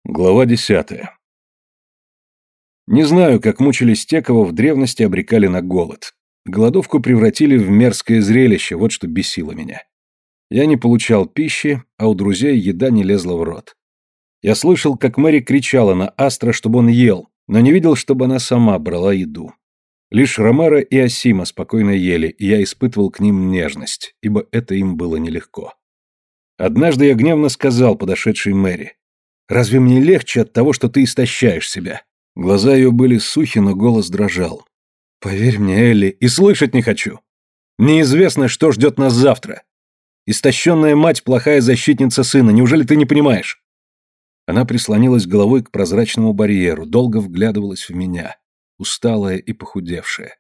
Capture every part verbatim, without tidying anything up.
Глава десятая. Не знаю, как мучились те, кого в древности обрекали на голод. Голодовку превратили в мерзкое зрелище, вот что бесило меня. Я не получал пищи, а у друзей еда не лезла в рот. Я слышал, как Мэри кричала на Астра, чтобы он ел, но не видел, чтобы она сама брала еду. Лишь Ромеро и Асима спокойно ели, и я испытывал к ним нежность, ибо это им было нелегко. Однажды я гневно сказал подошедшей Мэри: «Разве мне легче от того, что ты истощаешь себя?» Глаза ее были сухи, но голос дрожал. «Поверь мне, Элли, и слышать не хочу. Неизвестно, что ждет нас завтра. Истощенная мать – плохая защитница сына, неужели ты не понимаешь?» Она прислонилась головой к прозрачному барьеру, долго вглядывалась в меня, усталая и похудевшая.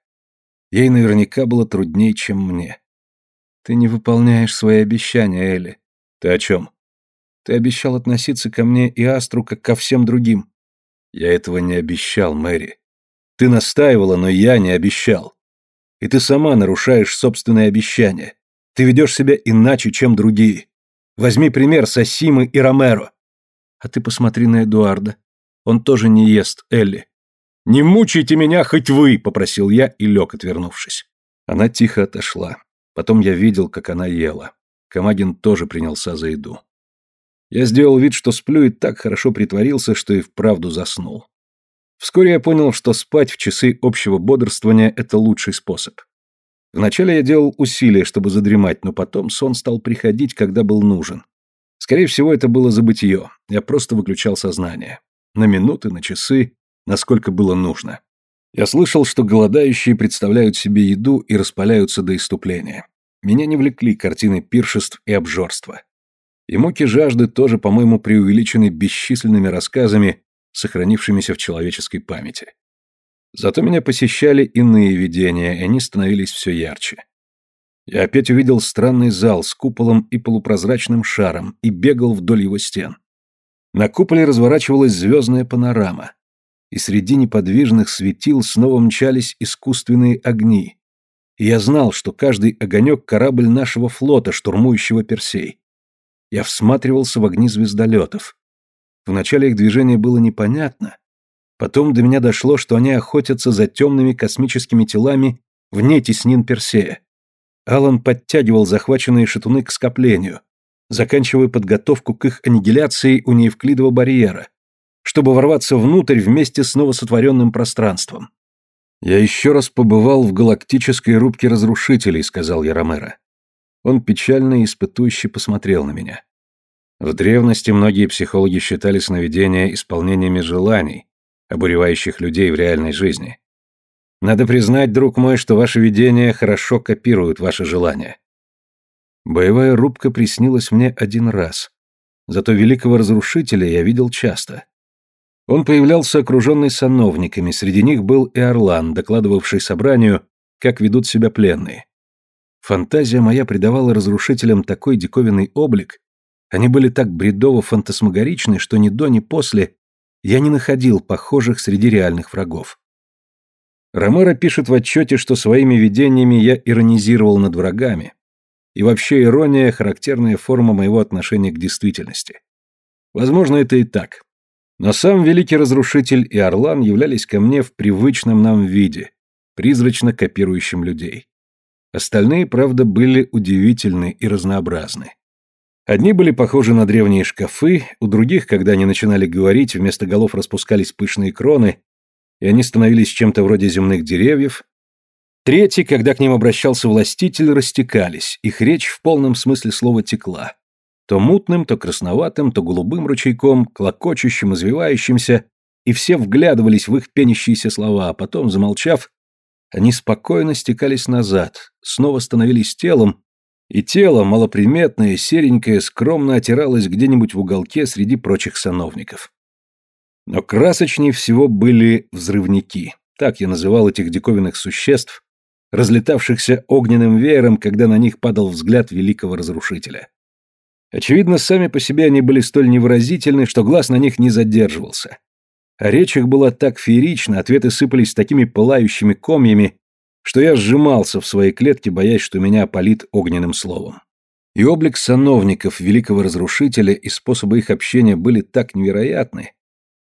Ей наверняка было трудней, чем мне. «Ты не выполняешь свои обещания, Элли». «Ты о чем?» «Ты обещал относиться ко мне и Астру, как ко всем другим». «Я этого не обещал, Мэри. Ты настаивала, но я не обещал. И ты сама нарушаешь собственные обещания. Ты ведешь себя иначе, чем другие. Возьми пример с Асимы и Ромеро». «А ты посмотри на Эдуарда. Он тоже не ест, Элли». «Не мучайте меня хоть вы!» — попросил я и лег, отвернувшись. Она тихо отошла. Потом я видел, как она ела. Камагин тоже принялся за еду. Я сделал вид, что сплю, и так хорошо притворился, что и вправду заснул. Вскоре я понял, что спать в часы общего бодрствования – это лучший способ. Вначале я делал усилия, чтобы задремать, но потом сон стал приходить, когда был нужен. Скорее всего, это было забытье. Я просто выключал сознание. На минуты, на часы, насколько было нужно. Я слышал, что голодающие представляют себе еду и распаляются до исступления. Меня не влекли картины пиршеств и обжорства. И муки жажды тоже, по-моему, преувеличены бесчисленными рассказами, сохранившимися в человеческой памяти. Зато меня посещали иные видения, и они становились все ярче. Я опять увидел странный зал с куполом и полупрозрачным шаром и бегал вдоль его стен. На куполе разворачивалась звездная панорама, и среди неподвижных светил снова мчались искусственные огни. И я знал, что каждый огонек — корабль нашего флота, штурмующего Персей. Я всматривался в огни звездолетов. Вначале их движение было непонятно. Потом до меня дошло, что они охотятся за темными космическими телами вне теснин Персея. Алан подтягивал захваченные шатуны к скоплению, заканчивая подготовку к их аннигиляции у неевклидового барьера, чтобы ворваться внутрь вместе с новосотворенным пространством. «Я еще раз побывал в галактической рубке разрушителей», — сказал я Ромеро. Он печально и испытующе посмотрел на меня. В древности многие психологи считали сновидения исполнениями желаний, обуревающих людей в реальной жизни. Надо признать, друг мой, что ваши видения хорошо копируют ваши желания. Боевая рубка приснилась мне один раз, зато великого разрушителя я видел часто. Он появлялся окруженный сановниками, среди них был и Орлан, докладывавший собранию, как ведут себя пленные. Фантазия моя придавала разрушителям такой диковинный облик, они были так бредово-фантасмагоричны, что ни до, ни после я не находил похожих среди реальных врагов. Ромеро пишет в отчете, что своими видениями я иронизировал над врагами, и вообще ирония – характерная форма моего отношения к действительности. Возможно, это и так. Но сам великий разрушитель и Орлан являлись ко мне в привычном нам виде, призрачно копирующим людей. Остальные, правда, были удивительны и разнообразны. Одни были похожи на древние шкафы, у других, когда они начинали говорить, вместо голов распускались пышные кроны, и они становились чем-то вроде земных деревьев. Третьи, когда к ним обращался властитель, растекались, их речь в полном смысле слова текла. То мутным, то красноватым, то голубым ручейком, клокочущим, извивающимся, и все вглядывались в их пенящиеся слова, а потом, замолчав, они спокойно стекались назад, снова становились телом, и тело, малоприметное, серенькое, скромно отиралось где-нибудь в уголке среди прочих сановников. Но красочнее всего были взрывники, так я называл этих диковинных существ, разлетавшихся огненным веером, когда на них падал взгляд великого разрушителя. Очевидно, сами по себе они были столь невыразительны, что глаз на них не задерживался. А речь их была так феерична, ответы сыпались такими пылающими комьями, что я сжимался в своей клетке, боясь, что меня опалит огненным словом. И облик сановников великого разрушителя и способы их общения были так невероятны,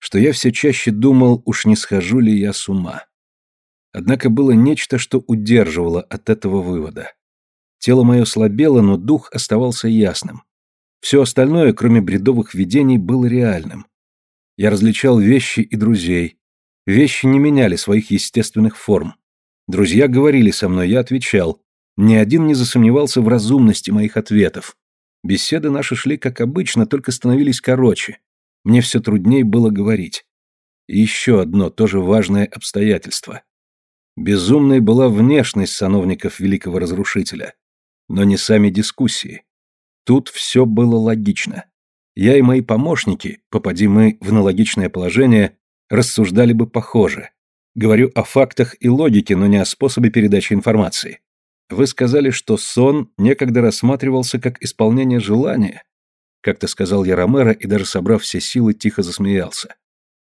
что я все чаще думал, уж не схожу ли я с ума. Однако было нечто, что удерживало от этого вывода. Тело мое слабело, но дух оставался ясным. Все остальное, кроме бредовых видений, было реальным. Я различал вещи и друзей. Вещи не меняли своих естественных форм. Друзья говорили со мной, я отвечал. Ни один не засомневался в разумности моих ответов. Беседы наши шли как обычно, только становились короче. Мне все труднее было говорить. И еще одно, тоже важное обстоятельство. Безумной была внешность сановников великого разрушителя, но не сами дискуссии. Тут все было логично. Я и мои помощники, попади мы в аналогичное положение, рассуждали бы похоже. Говорю о фактах и логике, но не о способе передачи информации. Вы сказали, что сон некогда рассматривался как исполнение желания. Как-то сказал я Ромеро и, даже собрав все силы, тихо засмеялся.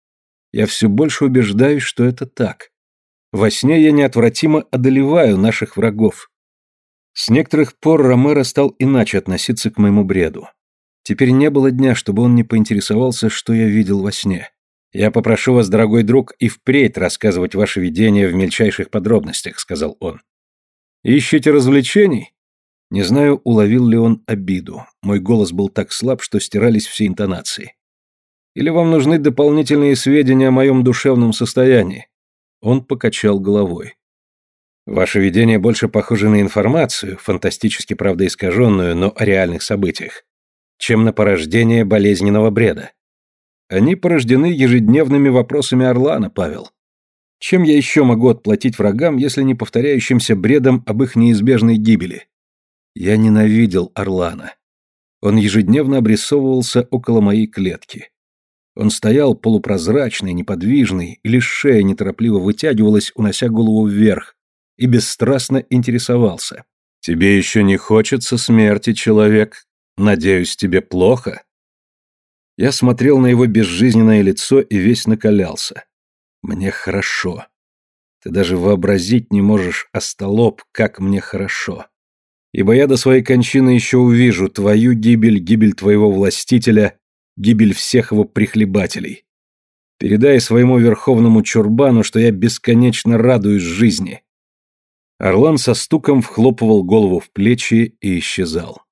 Я все больше убеждаюсь, что это так. Во сне я неотвратимо одолеваю наших врагов. С некоторых пор Ромеро стал иначе относиться к моему бреду. Теперь не было дня, чтобы он не поинтересовался, что я видел во сне. «Я попрошу вас, дорогой друг, и впредь рассказывать ваши видения в мельчайших подробностях», — сказал он. «Ищете развлечений?» Не знаю, уловил ли он обиду. Мой голос был так слаб, что стирались все интонации. «Или вам нужны дополнительные сведения о моем душевном состоянии?» Он покачал головой. «Ваши видения больше похожи на информацию, фантастически, правда, искаженную, но о реальных событиях, чем на порождение болезненного бреда. Они порождены ежедневными вопросами Орлана, Павел. Чем я еще могу отплатить врагам, если не повторяющимся бредом об их неизбежной гибели? Я ненавидел Орлана. Он ежедневно обрисовывался около моей клетки. Он стоял полупрозрачный, неподвижный, и лишь шея неторопливо вытягивалась, унося голову вверх, и бесстрастно интересовался. «Тебе еще не хочется смерти, человек? Надеюсь, тебе плохо?» Я смотрел на его безжизненное лицо и весь накалялся. «Мне хорошо. Ты даже вообразить не можешь, остолоп, как мне хорошо. Ибо я до своей кончины еще увижу твою гибель, гибель твоего властителя, гибель всех его прихлебателей. Передай своему верховному чурбану, что я бесконечно радуюсь жизни». Орлан со стуком вхлопывал голову в плечи и исчезал.